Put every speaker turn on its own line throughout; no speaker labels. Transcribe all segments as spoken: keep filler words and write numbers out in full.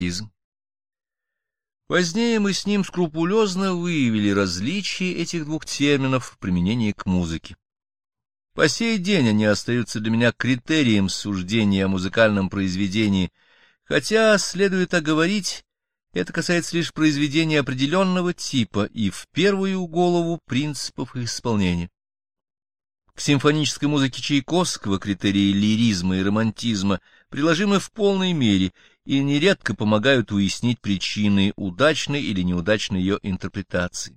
романтизм. Позднее мы с ним скрупулезно выявили различия этих двух терминов в применении к музыке. По сей день они остаются для меня критерием суждения о музыкальном произведении, хотя, следует оговорить, это касается лишь произведений определенного типа и в первую голову принципов их исполнения. К симфонической музыке Чайковского критерии лиризма и романтизма приложимы в полной мере и нередко помогают уяснить причины удачной или неудачной ее интерпретации.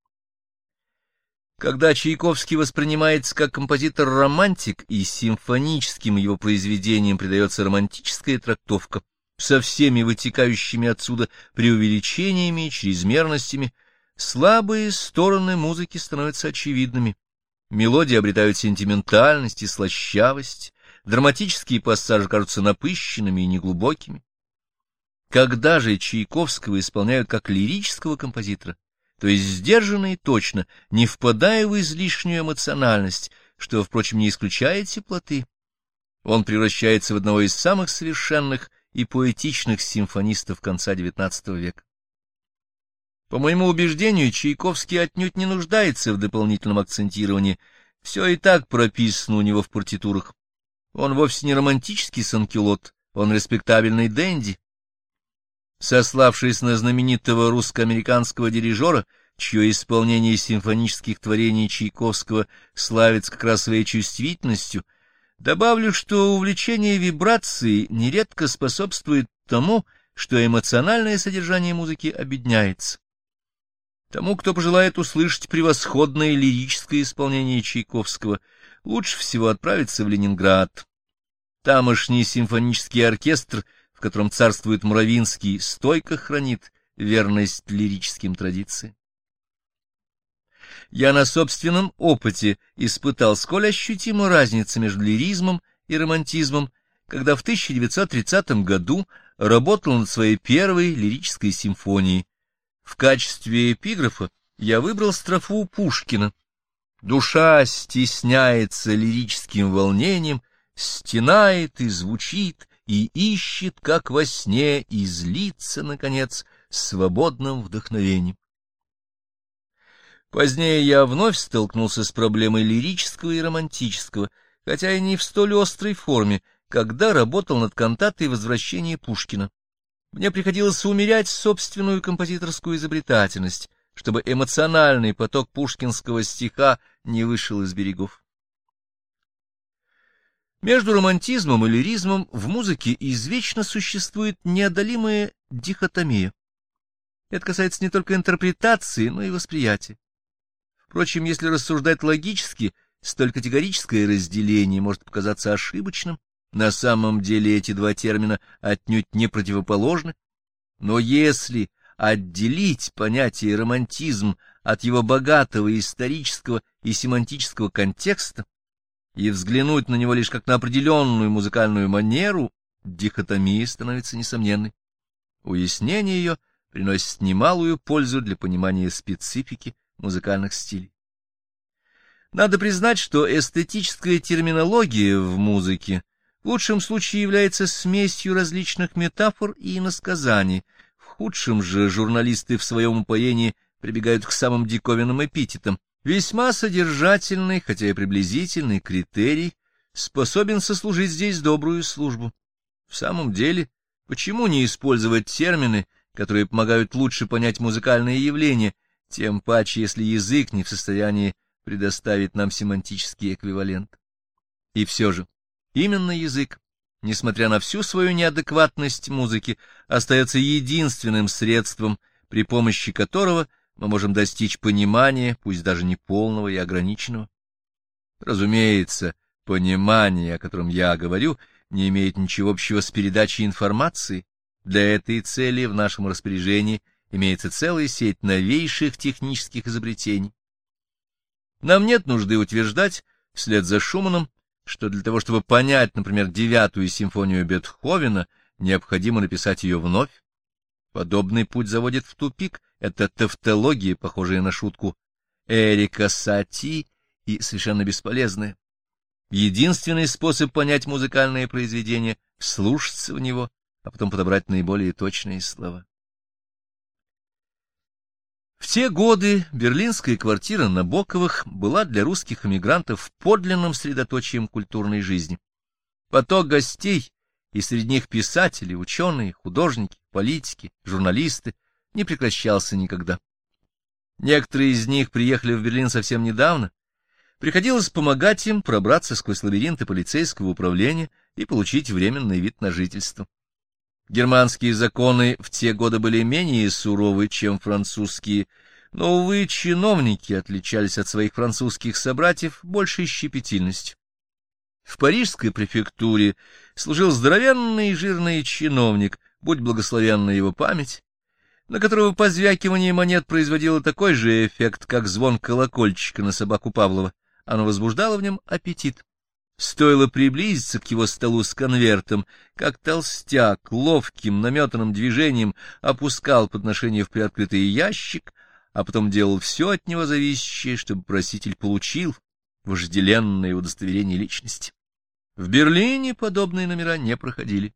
Когда Чайковский воспринимается как композитор-романтик и симфоническим его произведениям придается романтическая трактовка со всеми вытекающими отсюда преувеличениями и чрезмерностями, слабые стороны музыки становятся очевидными. Мелодии обретают сентиментальность и слащавость, драматические пассажи кажутся напыщенными и неглубокими. Когда же Чайковского исполняют как лирического композитора, то есть сдержанно и точно, не впадая в излишнюю эмоциональность, что, впрочем, не исключает теплоты, он превращается в одного из самых совершенных и поэтичных симфонистов конца девятнадцатого века. По моему убеждению, Чайковский отнюдь не нуждается в дополнительном акцентировании, все и так прописано у него в партитурах. Он вовсе не романтический санкюлот, он респектабельный денди. Сославшись на знаменитого русско-американского дирижера, чье исполнение симфонических творений Чайковского славится как раз своей чувствительностью, добавлю, что увлечение вибрацией нередко способствует тому, что эмоциональное содержание музыки обедняется. Тому, кто пожелает услышать превосходное лирическое исполнение Чайковского, лучше всего отправиться в Ленинград. Тамошний симфонический оркестр, в котором царствует Мравинский, стойко хранит верность лирическим традициям. Я на собственном опыте испытал, сколь ощутима разница между лиризмом и романтизмом, когда в тысяча девятьсот тридцатом году работал над своей первой лирической симфонией. В качестве эпиграфа я выбрал строфу Пушкина: «Душа стесняется лирическим волнением, стенает и звучит, и ищет, как во сне, и злится, наконец, свободным вдохновением». Позднее я вновь столкнулся с проблемой лирического и романтического, хотя и не в столь острой форме, когда работал над кантатой «Возвращение Пушкина». Мне приходилось умерять собственную композиторскую изобретательность, чтобы эмоциональный поток пушкинского стиха не вышел из берегов. Между романтизмом и лиризмом в музыке извечно существует неодолимая дихотомия. Это касается не только интерпретации, но и восприятия. Впрочем, если рассуждать логически, столь категорическое разделение может показаться ошибочным. На самом деле эти два термина отнюдь не противоположны. Но если отделить понятие романтизм от его богатого исторического и семантического контекста и взглянуть на него лишь как на определенную музыкальную манеру, дихотомия становится несомненной. Уяснение ее приносит немалую пользу для понимания специфики музыкальных стилей. Надо признать, что эстетическая терминология в музыке в лучшем случае является смесью различных метафор и иносказаний, в худшем же журналисты в своем упоении прибегают к самым диковинным эпитетам. Весьма содержательный, хотя и приблизительный критерий способен сослужить здесь добрую службу. В самом деле, почему не использовать термины, которые помогают лучше понять музыкальные явления, тем паче, если язык не в состоянии предоставить нам семантический эквивалент? И все же, именно язык, несмотря на всю свою неадекватность музыки, остается единственным средством, при помощи которого мы можем достичь понимания, пусть даже не полного и ограниченного. Разумеется, понимание, о котором я говорю, не имеет ничего общего с передачей информации. Для этой цели в нашем распоряжении имеется целая сеть новейших технических изобретений. Нам нет нужды утверждать, вслед за Шуманом, что для того, чтобы понять, например, девятую симфонию Бетховена, необходимо написать ее вновь. Подобный путь заводит в тупик. Это тавтология, похожая на шутку Эрика Сати, и совершенно бесполезная. Единственный способ понять музыкальное произведение — вслушаться в него, а потом подобрать наиболее точные слова. В те годы берлинская квартира Набоковых была для русских эмигрантов подлинным средоточием культурной жизни. Поток гостей, и среди них писатели, ученые, художники, политики, журналисты, не прекращался никогда. Некоторые из них приехали в Берлин совсем недавно. Приходилось помогать им пробраться сквозь лабиринты полицейского управления и получить временный вид на жительство. Германские законы в те годы были менее суровы, чем французские, но, увы, чиновники отличались от своих французских собратьев большей щепетильностью. В парижской префектуре служил здоровенный и жирный чиновник, будь благословенна его память, на которого позвякивание монет производило такой же эффект, как звон колокольчика на собаку Павлова. Оно возбуждало в нем аппетит. Стоило приблизиться к его столу с конвертом, как толстяк ловким наметанным движением опускал подношение в приоткрытый ящик, а потом делал все от него зависящее, чтобы проситель получил вожделенное удостоверение личности. В Берлине подобные номера не проходили.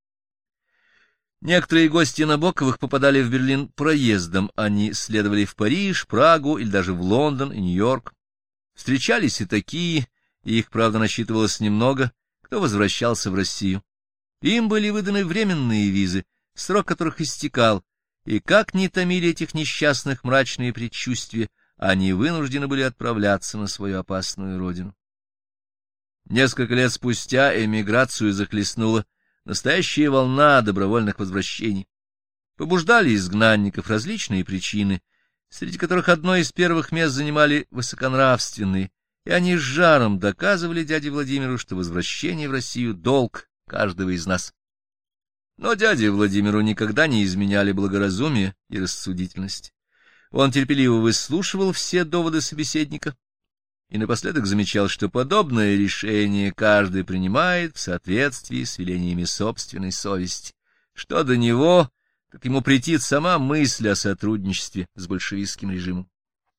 Некоторые гости Набоковых попадали в Берлин проездом, они следовали в Париж, Прагу или даже в Лондон и Нью-Йорк. Встречались и такие, и их, правда, насчитывалось немного, кто возвращался в Россию. Им были выданы временные визы, срок которых истекал, и как ни томили этих несчастных мрачные предчувствия, они вынуждены были отправляться на свою опасную родину. Несколько лет спустя эмиграцию захлестнула настоящая волна добровольных возвращений. Побуждали изгнанников различные причины, среди которых одно из первых мест занимали высоконравственные, и они с жаром доказывали дяде Владимиру, что возвращение в Россию — долг каждого из нас. Но дяде Владимиру никогда не изменяли благоразумие и рассудительность. Он терпеливо выслушивал все доводы собеседника и напоследок замечал, что подобное решение каждый принимает в соответствии с велениями собственной совести. Что до него, так ему претит сама мысль о сотрудничестве с большевистским режимом.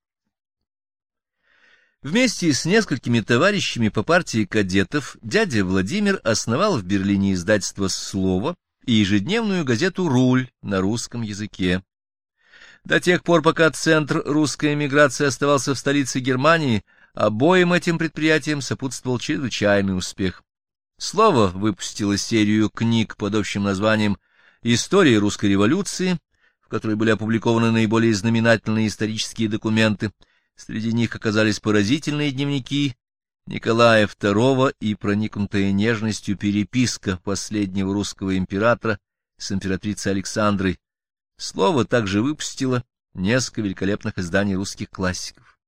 Вместе с несколькими товарищами по партии кадетов дядя Владимир основал в Берлине издательство «Слово» и ежедневную газету «Руль» на русском языке. До тех пор, пока центр русской эмиграции оставался в столице Германии, обоим этим предприятиям сопутствовал чрезвычайный успех. «Слово» выпустило серию книг под общим названием «История русской революции», в которой были опубликованы наиболее знаменательные исторические документы. Среди них оказались поразительные дневники Николая второго и проникнутая нежностью переписка последнего русского императора с императрицей Александрой. «Слово» также выпустило несколько великолепных изданий русских классиков.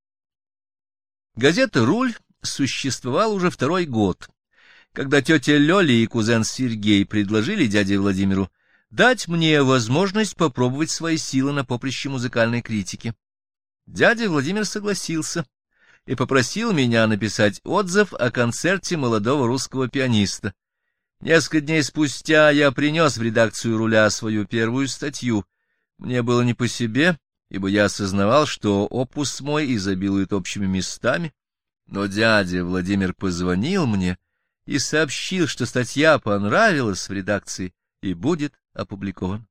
Газета «Руль» существовала уже второй год, когда тетя Лёля и кузен Сергей предложили дяде Владимиру дать мне возможность попробовать свои силы на поприще музыкальной критики. Дядя Владимир согласился и попросил меня написать отзыв о концерте молодого русского пианиста. Несколько дней спустя я принес в редакцию «Руля» свою первую статью. Мне было не по себе, ибо я осознавал, что опус мой изобилует общими местами, но дядя Владимир позвонил мне и сообщил, что статья понравилась в редакции и будет опубликована.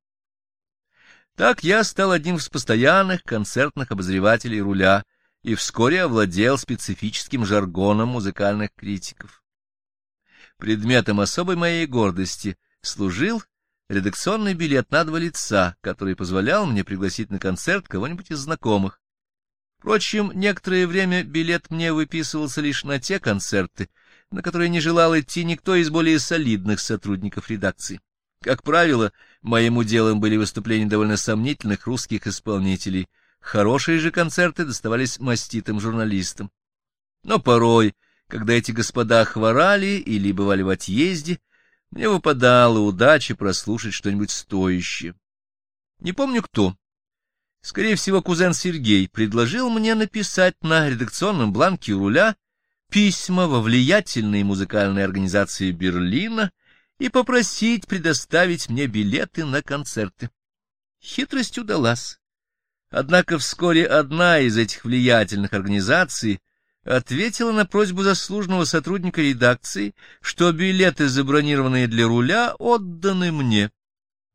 Так я стал одним из постоянных концертных обозревателей «Руля» и вскоре овладел специфическим жаргоном музыкальных критиков. Предметом особой моей гордости служил редакционный билет на два лица, который позволял мне пригласить на концерт кого-нибудь из знакомых. Впрочем, некоторое время билет мне выписывался лишь на те концерты, на которые не желал идти никто из более солидных сотрудников редакции. Как правило, моим уделом были выступления довольно сомнительных русских исполнителей. Хорошие же концерты доставались маститым журналистам. Но порой, когда эти господа хворали или бывали в отъезде, мне выпадала удача прослушать что-нибудь стоящее. Не помню кто. Скорее всего, кузен Сергей предложил мне написать на редакционном бланке «Руля» письма во влиятельные музыкальные организации Берлина и попросить предоставить мне билеты на концерты. Хитрость удалась. Однако вскоре одна из этих влиятельных организаций ответила на просьбу заслуженного сотрудника редакции, что билеты, забронированные для «Руля», отданы мне.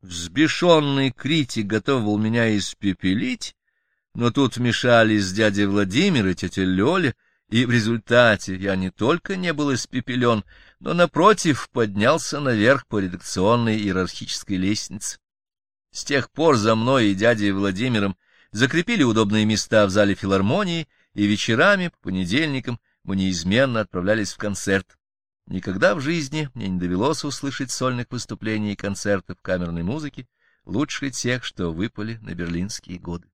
Взбешенный критик готов был меня испепелить, но тут вмешались дядя Владимир и тетя Лёля, и в результате я не только не был испепелен, но, напротив, поднялся наверх по редакционной иерархической лестнице. С тех пор за мной и дядей Владимиром закрепили удобные места в зале филармонии, и вечерами по понедельникам мы неизменно отправлялись в концерт. Никогда в жизни мне не довелось услышать сольных выступлений и концертов камерной музыки, лучше тех, что выпали на берлинские годы.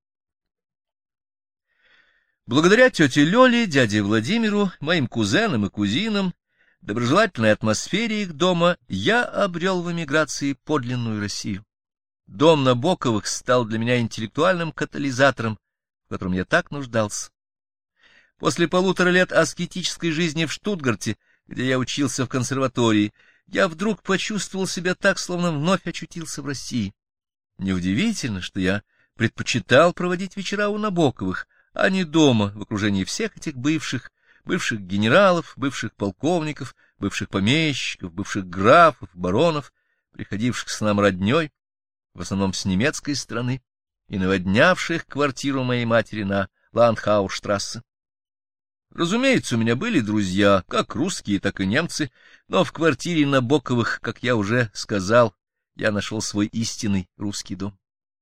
Благодаря тете Лёле, дяде Владимиру, моим кузенам и кузинам, доброжелательной атмосфере их дома, я обрел в эмиграции подлинную Россию. Дом Набоковых стал для меня интеллектуальным катализатором, в котором я так нуждался. После полутора лет аскетической жизни в Штутгарте, где я учился в консерватории, я вдруг почувствовал себя так, словно вновь очутился в России. Неудивительно, что я предпочитал проводить вечера у Набоковых, а не дома, в окружении всех этих бывших, бывших генералов, бывших полковников, бывших помещиков, бывших графов, баронов, приходивших с нам родней, в основном с немецкой стороны, и наводнявших квартиру моей матери на Ландхаусштрассе. Разумеется, у меня были друзья, как русские, так и немцы, но в квартире Набоковых, как я уже сказал, я нашел свой истинный русский дом.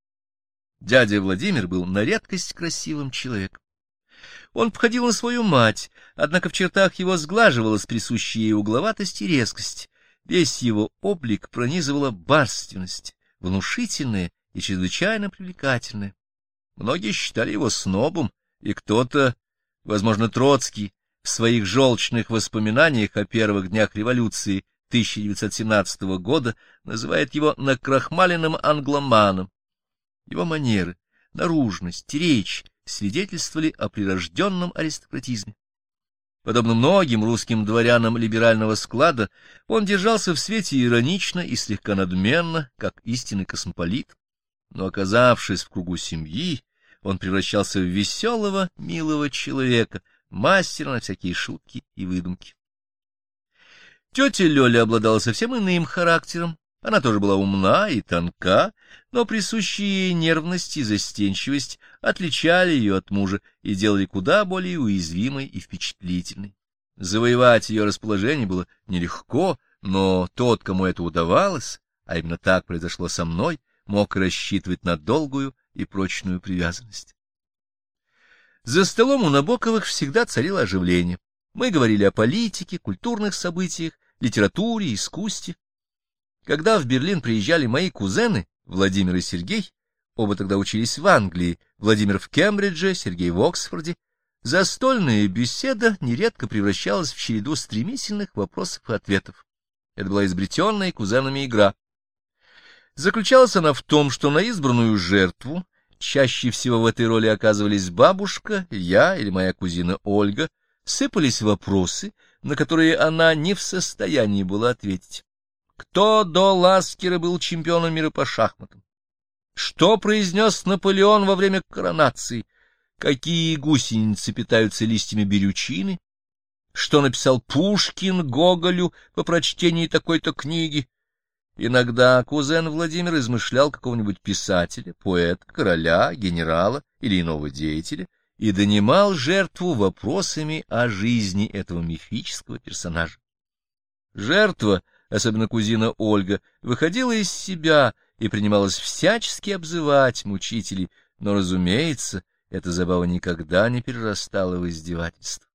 Дядя Владимир был на редкость красивым человеком. Он походил на свою мать, однако в чертах его сглаживалась присущая ей угловатость и резкость. Весь его облик пронизывала барственность, внушительная и чрезвычайно привлекательная. Многие считали его снобом, и кто-то, возможно, Троцкий, в своих желчных воспоминаниях о первых днях революции тысяча девятьсот семнадцатого года называет его накрахмаленным англоманом. Его манеры, наружность, речь свидетельствовали о прирожденном аристократизме. Подобно многим русским дворянам либерального склада, он держался в свете иронично и слегка надменно, как истинный космополит, но, оказавшись в кругу семьи, он превращался в веселого, милого человека, мастера на всякие шутки и выдумки. Тетя Лёля обладала совсем иным характером. Она тоже была умна и тонка, но присущие ей нервность и застенчивость отличали ее от мужа и делали куда более уязвимой и впечатлительной. Завоевать ее расположение было нелегко, но тот, кому это удавалось, а именно так произошло со мной, мог рассчитывать на долгую и прочную привязанность. За столом у Набоковых всегда царило оживление. Мы говорили о политике, культурных событиях, литературе, искусстве. Когда в Берлин приезжали мои кузены, Владимир и Сергей, оба тогда учились в Англии, Владимир в Кембридже, Сергей в Оксфорде, застольная беседа нередко превращалась в череду стремительных вопросов и ответов. Это была изобретенная кузенами игра. Заключалась она в том, что на избранную жертву, чаще всего в этой роли оказывались бабушка, я или моя кузина Ольга, сыпались вопросы, на которые она не в состоянии была ответить. Кто до Ласкера был чемпионом мира по шахматам? Что произнес Наполеон во время коронации? Какие гусеницы питаются листьями берючины? Что написал Пушкин Гоголю по прочтении такой-то книги? Иногда кузен Владимир измышлял какого-нибудь писателя, поэта, короля, генерала или иного деятеля и донимал жертву вопросами о жизни этого мифического персонажа. Жертва, особенно кузина Ольга, выходила из себя и принималась всячески обзывать мучителей, но, разумеется, эта забава никогда не перерастала в издевательство.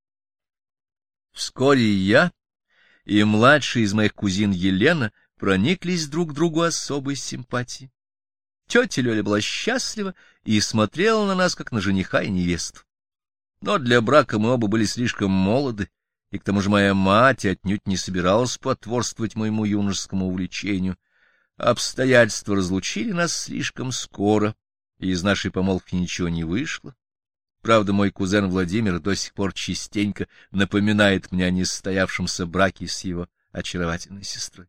Вскоре и я, и младшая из моих кузин Елена прониклись друг к другу особой симпатией. Тетя Лёля была счастлива и смотрела на нас, как на жениха и невесту. Но для брака мы оба были слишком молоды, и к тому же моя мать отнюдь не собиралась потворствовать моему юношескому увлечению. Обстоятельства разлучили нас слишком скоро, и из нашей помолвки ничего не вышло. Правда, мой кузен Владимир до сих пор частенько напоминает мне о несостоявшемся браке с его очаровательной сестрой.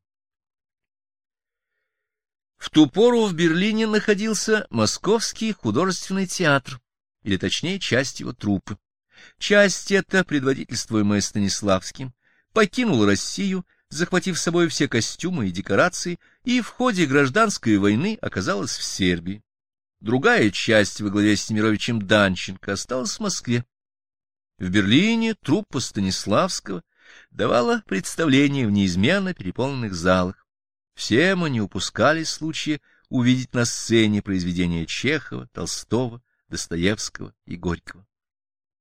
В ту пору в Берлине находился Московский художественный театр, или точнее часть его труппы. Часть эта, предводительствуемая Станиславским, покинула Россию захватив с собой все костюмы и декорации, и в ходе гражданской войны оказалась в Сербии. Другая часть во главе с Немировичем Данченко осталась в Москве. В Берлине труппа Станиславского давала представления в неизменно переполненных залах. Все мы не упускали случая увидеть на сцене произведения Чехова, Толстого, Достоевского и Горького.